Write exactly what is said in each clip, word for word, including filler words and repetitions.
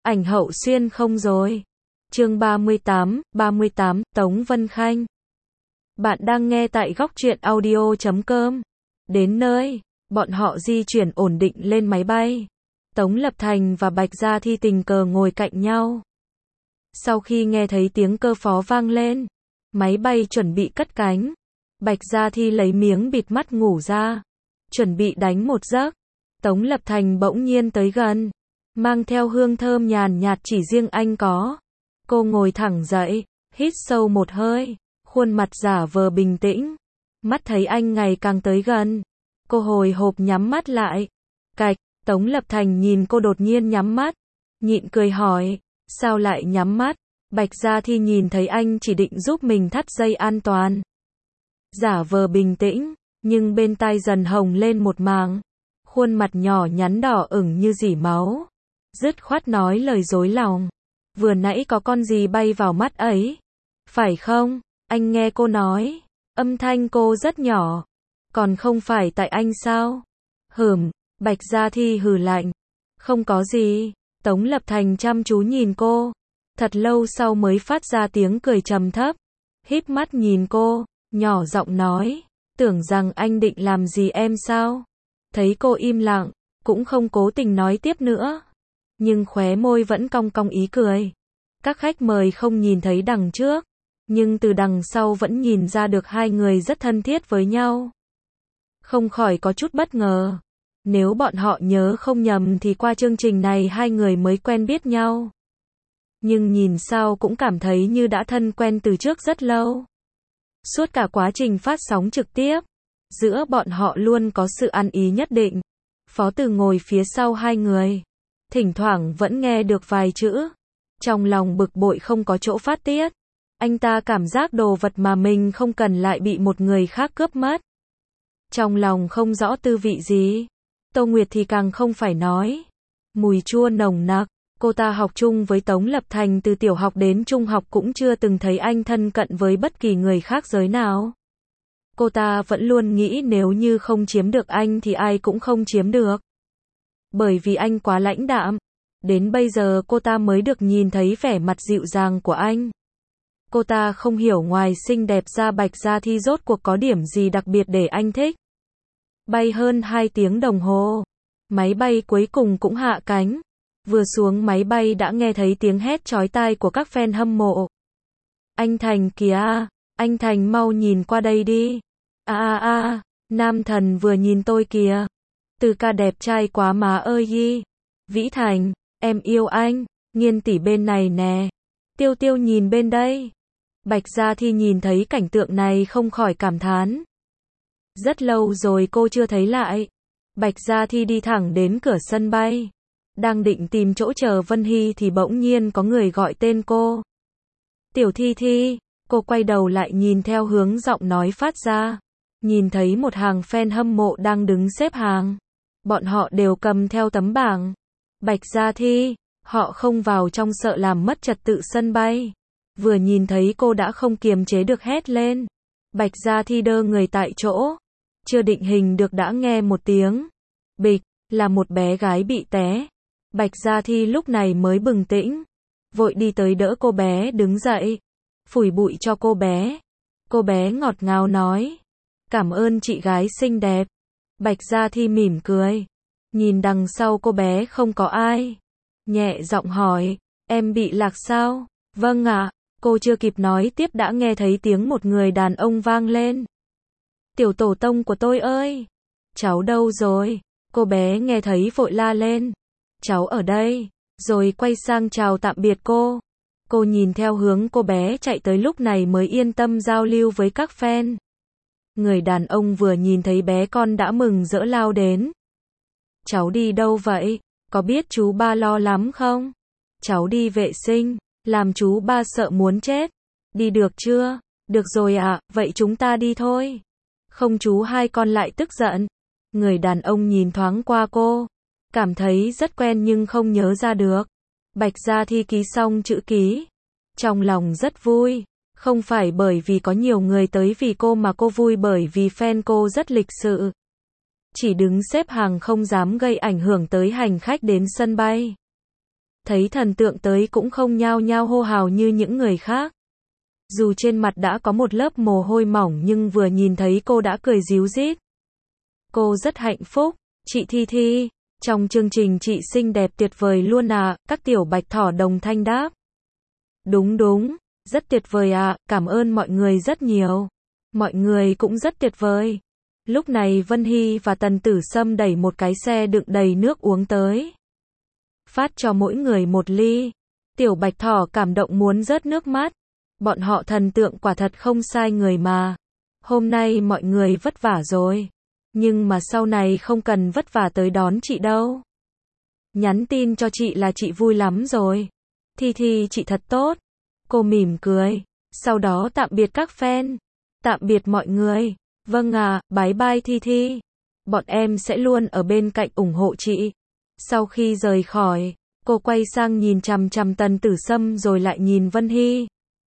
ảnh Hậu Xuyên không rồi. Chương ba mươi tám, ba mươi tám, Tống Vân Khanh. Bạn đang nghe tại góc truyện audio chấm com. Đến nơi, bọn họ di chuyển ổn định lên máy bay. Tống Lập Thành và Bạch Gia Thi tình cờ ngồi cạnh nhau. Sau khi nghe thấy tiếng cơ phó vang lên, máy bay chuẩn bị cất cánh. Bạch Gia Thi lấy miếng bịt mắt ngủ ra, chuẩn bị đánh một giấc. Tống Lập Thành bỗng nhiên tới gần, mang theo hương thơm nhàn nhạt chỉ riêng anh có. Cô ngồi thẳng dậy, hít sâu một hơi, khuôn mặt giả vờ bình tĩnh. Mắt thấy anh ngày càng tới gần, cô hồi hộp nhắm mắt lại. Cạch, Tống Lập Thành nhìn cô đột nhiên nhắm mắt, nhịn cười hỏi, sao lại nhắm mắt? Bạch Gia Thi nhìn thấy anh chỉ định giúp mình thắt dây an toàn. Giả vờ bình tĩnh, nhưng bên tai dần hồng lên một mảng. Khuôn mặt nhỏ nhắn đỏ ửng như rỉ máu. Dứt khoát nói lời dối lòng. Vừa nãy có con gì bay vào mắt ấy? Phải không? Anh nghe cô nói. Âm thanh cô rất nhỏ. Còn không phải tại anh sao? Hửm, Bạch Gia Thi hừ lạnh. Không có gì. Tống Lập Thành chăm chú nhìn cô. Thật lâu sau mới phát ra tiếng cười trầm thấp. Híp mắt nhìn cô, nhỏ giọng nói. Tưởng rằng anh định làm gì em sao? Thấy cô im lặng, cũng không cố tình nói tiếp nữa. Nhưng khóe môi vẫn cong cong ý cười. Các khách mời không nhìn thấy đằng trước, nhưng từ đằng sau vẫn nhìn ra được hai người rất thân thiết với nhau. Không khỏi có chút bất ngờ. Nếu bọn họ nhớ không nhầm thì qua chương trình này hai người mới quen biết nhau. Nhưng nhìn sao cũng cảm thấy như đã thân quen từ trước rất lâu. Suốt cả quá trình phát sóng trực tiếp, giữa bọn họ luôn có sự ăn ý nhất định. Phó Từ ngồi phía sau hai người, thỉnh thoảng vẫn nghe được vài chữ. Trong lòng bực bội không có chỗ phát tiết. Anh ta cảm giác đồ vật mà mình không cần lại bị một người khác cướp mất. Trong lòng không rõ tư vị gì. Tô Nguyệt thì càng không phải nói. Mùi chua nồng nặc. Cô ta học chung với Tống Lập Thành từ tiểu học đến trung học cũng chưa từng thấy anh thân cận với bất kỳ người khác giới nào. Cô ta vẫn luôn nghĩ nếu như không chiếm được anh thì ai cũng không chiếm được. Bởi vì anh quá lãnh đạm. Đến bây giờ cô ta mới được nhìn thấy vẻ mặt dịu dàng của anh. Cô ta không hiểu ngoài xinh đẹp ra Bạch Gia Thi rốt cuộc có điểm gì đặc biệt để anh thích. Bay hơn hai tiếng đồng hồ. Máy bay cuối cùng cũng hạ cánh. Vừa xuống máy bay đã nghe thấy tiếng hét chói tai của các fan hâm mộ. Anh Thành kìa, anh Thành mau nhìn qua đây đi. A a a, Nam Thần vừa nhìn tôi kìa. Từ ca đẹp trai quá má ơi yi. Vĩ Thành, em yêu anh. Nghiên tỷ bên này nè. Tiêu Tiêu nhìn bên đây. Bạch Gia Thi nhìn thấy cảnh tượng này không khỏi cảm thán. Rất lâu rồi cô chưa thấy lại. Bạch Gia Thi đi thẳng đến cửa sân bay. Đang định tìm chỗ chờ Vân Hy thì bỗng nhiên có người gọi tên cô. Tiểu Thi Thi, cô quay đầu lại nhìn theo hướng giọng nói phát ra. Nhìn thấy một hàng fan hâm mộ đang đứng xếp hàng. Bọn họ đều cầm theo tấm bảng. Bạch Gia Thi, họ không vào trong sợ làm mất trật tự sân bay. Vừa nhìn thấy cô đã không kiềm chế được hét lên. Bạch Gia Thi đơ người tại chỗ. Chưa định hình được đã nghe một tiếng. Bịch, là một bé gái bị té. Bạch Gia Thi lúc này mới bừng tĩnh. Vội đi tới đỡ cô bé đứng dậy. Phủi bụi cho cô bé. Cô bé ngọt ngào nói. Cảm ơn chị gái xinh đẹp. Bạch Gia Thi mỉm cười. Nhìn đằng sau cô bé không có ai. Nhẹ giọng hỏi. Em bị lạc sao? Vâng ạ. Cô chưa kịp nói tiếp đã nghe thấy tiếng một người đàn ông vang lên. Tiểu tổ tông của tôi ơi! Cháu đâu rồi? Cô bé nghe thấy vội la lên. Cháu ở đây. Rồi quay sang chào tạm biệt cô. Cô nhìn theo hướng cô bé chạy tới lúc này mới yên tâm giao lưu với các fan. Người đàn ông vừa nhìn thấy bé con đã mừng rỡ lao đến. Cháu đi đâu vậy? Có biết chú ba lo lắm không? Cháu đi vệ sinh. Làm chú ba sợ muốn chết. Đi được chưa? Được rồi ạ, vậy chúng ta đi thôi. Không chú hai con lại tức giận. Người đàn ông nhìn thoáng qua cô. Cảm thấy rất quen nhưng không nhớ ra được. Bạch Gia Thi ký xong chữ ký. Trong lòng rất vui. Không phải bởi vì có nhiều người tới vì cô mà cô vui bởi vì fan cô rất lịch sự. Chỉ đứng xếp hàng không dám gây ảnh hưởng tới hành khách đến sân bay. thấy thần tượng tới cũng không nhao nhao hô hào như những người khác. Dù trên mặt đã có một lớp mồ hôi mỏng nhưng vừa nhìn thấy cô đã cười ríu rít. Cô rất hạnh phúc. Chị Thi Thi, trong chương trình chị xinh đẹp tuyệt vời luôn à, các tiểu bạch thỏ đồng thanh đáp. Đúng đúng, rất tuyệt vời à, cảm ơn mọi người rất nhiều. Mọi người cũng rất tuyệt vời. Lúc này Vân Hy và Tần Tử Sâm đẩy một cái xe đựng đầy nước uống tới. Phát cho mỗi người một ly. Tiểu bạch thỏ cảm động muốn rớt nước mắt. Bọn họ thần tượng quả thật không sai người mà. Hôm nay mọi người vất vả rồi. Nhưng mà sau này không cần vất vả tới đón chị đâu. Nhắn tin cho chị là chị vui lắm rồi. Thi Thi chị thật tốt. Cô mỉm cười. Sau đó tạm biệt các fan. Tạm biệt mọi người. Vâng à, bye bye Thi Thi. Bọn em sẽ luôn ở bên cạnh ủng hộ chị. Sau khi rời khỏi, cô quay sang nhìn chằm chằm Tần Tử Sâm rồi lại nhìn Vân Hy.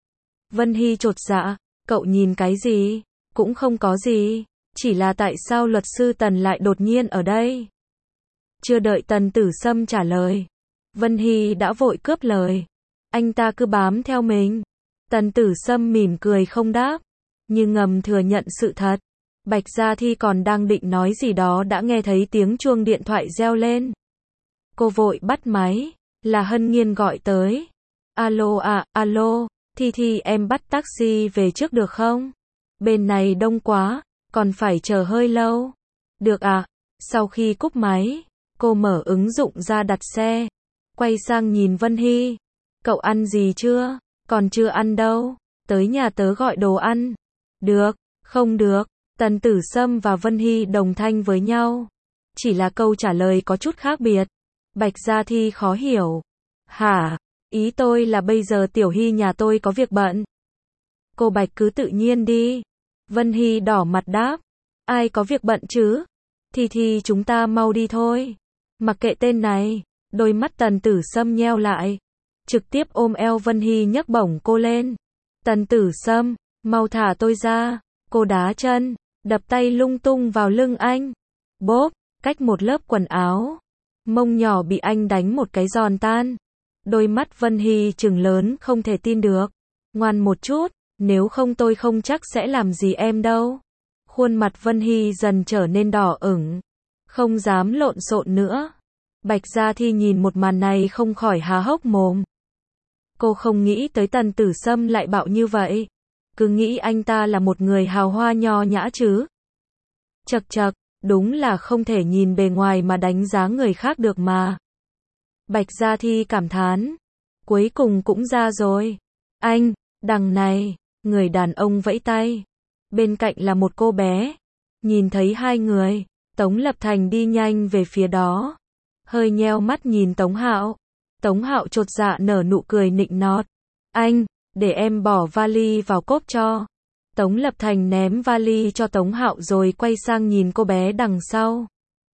Vân Hy chột dạ, cậu nhìn cái gì? Cũng không có gì. Chỉ là tại sao luật sư Tần lại đột nhiên ở đây? Chưa đợi Tần Tử Sâm trả lời, Vân Hy đã vội cướp lời. Anh ta cứ bám theo mình. Tần Tử Sâm mỉm cười không đáp, nhưng ngầm thừa nhận sự thật. Bạch Gia Thi còn đang định nói gì đó đã nghe thấy tiếng chuông điện thoại reo lên. Cô vội bắt máy, là Hân Nghiên gọi tới. Alo à, alo, Thi Thi em bắt taxi về trước được không? Bên này đông quá, còn phải chờ hơi lâu. Được à? Sau khi cúp máy, cô mở ứng dụng ra đặt xe. Quay sang nhìn Vân Hy. Cậu ăn gì chưa? Còn chưa ăn đâu. Tới nhà tớ gọi đồ ăn. Được, không được. Tần Tử Sâm và Vân Hy đồng thanh với nhau. Chỉ là câu trả lời có chút khác biệt. Bạch Gia Thi khó hiểu. Hả? Ý tôi là bây giờ Tiểu Hy nhà tôi có việc bận. Cô Bạch cứ tự nhiên đi. Vân Hy đỏ mặt đáp. Ai có việc bận chứ? Thì thì chúng ta mau đi thôi. Mặc kệ tên này. Đôi mắt Tần Tử Sâm nheo lại. Trực tiếp ôm eo Vân Hy nhấc bổng cô lên. Tần Tử Sâm, mau thả tôi ra. Cô đá chân, đập tay lung tung vào lưng anh. Bốp, cách một lớp quần áo. Mông nhỏ bị anh đánh một cái giòn tan. Đôi mắt Vân Hy trừng lớn không thể tin được. Ngoan một chút, nếu không tôi không chắc sẽ làm gì em đâu. Khuôn mặt Vân Hy dần trở nên đỏ ửng. Không dám lộn xộn nữa. Bạch Gia Thi nhìn một màn này không khỏi há hốc mồm. Cô không nghĩ tới Tần Tử Sâm lại bạo như vậy. Cứ nghĩ anh ta là một người hào hoa nho nhã chứ. Chậc chậc, đúng là không thể nhìn bề ngoài mà đánh giá người khác được mà. Bạch Gia Thi cảm thán. Cuối cùng cũng ra rồi. Anh, đằng này, người đàn ông vẫy tay. Bên cạnh là một cô bé. Nhìn thấy hai người, Tống Lập Thành đi nhanh về phía đó. Hơi nheo mắt nhìn Tống Hạo. Tống Hạo chột dạ nở nụ cười nịnh nọt. Anh, để em bỏ vali vào cốp cho. Tống Lập Thành ném vali cho Tống Hạo rồi quay sang nhìn cô bé đằng sau.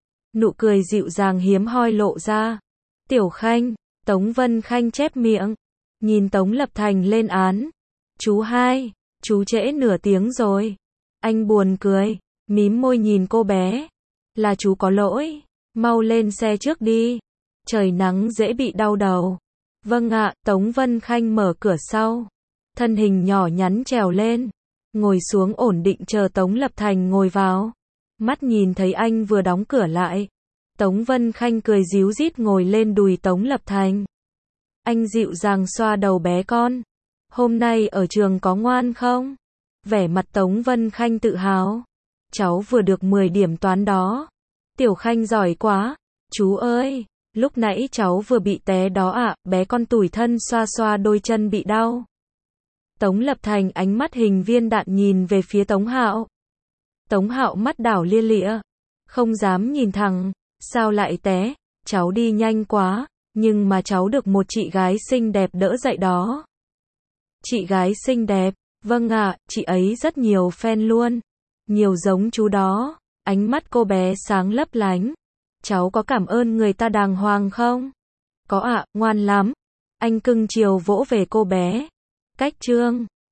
Nụ cười dịu dàng hiếm hoi lộ ra. Tiểu Khanh, Tống Vân Khanh chép miệng. Nhìn Tống Lập Thành lên án. Chú hai, chú trễ nửa tiếng rồi. Anh buồn cười, mím môi nhìn cô bé. Là chú có lỗi, mau lên xe trước đi. Trời nắng dễ bị đau đầu. Vâng ạ, Tống Vân Khanh mở cửa sau. Thân hình nhỏ nhắn trèo lên. Ngồi xuống ổn định chờ Tống Lập Thành ngồi vào. Mắt nhìn thấy anh vừa đóng cửa lại. Tống Vân Khanh cười ríu rít ngồi lên đùi Tống Lập Thành. Anh dịu dàng xoa đầu bé con. Hôm nay ở trường có ngoan không? Vẻ mặt Tống Vân Khanh tự hào. Cháu vừa được mười điểm toán đó. Tiểu Khanh giỏi quá. Chú ơi, lúc nãy cháu vừa bị té đó ạ, à, bé con tủi thân xoa xoa đôi chân bị đau. Tống Lập Thành ánh mắt hình viên đạn nhìn về phía Tống Hạo. Tống Hạo mắt đảo lia lịa. Không dám nhìn thẳng. Sao lại té? Cháu đi nhanh quá. Nhưng mà cháu được một chị gái xinh đẹp đỡ dậy đó. Chị gái xinh đẹp? Vâng ạ, à, chị ấy rất nhiều fan luôn. Nhiều giống chú đó. Ánh mắt cô bé sáng lấp lánh. Cháu có cảm ơn người ta đàng hoàng không? Có ạ, à, ngoan lắm. Anh cưng chiều vỗ về cô bé. Cách chương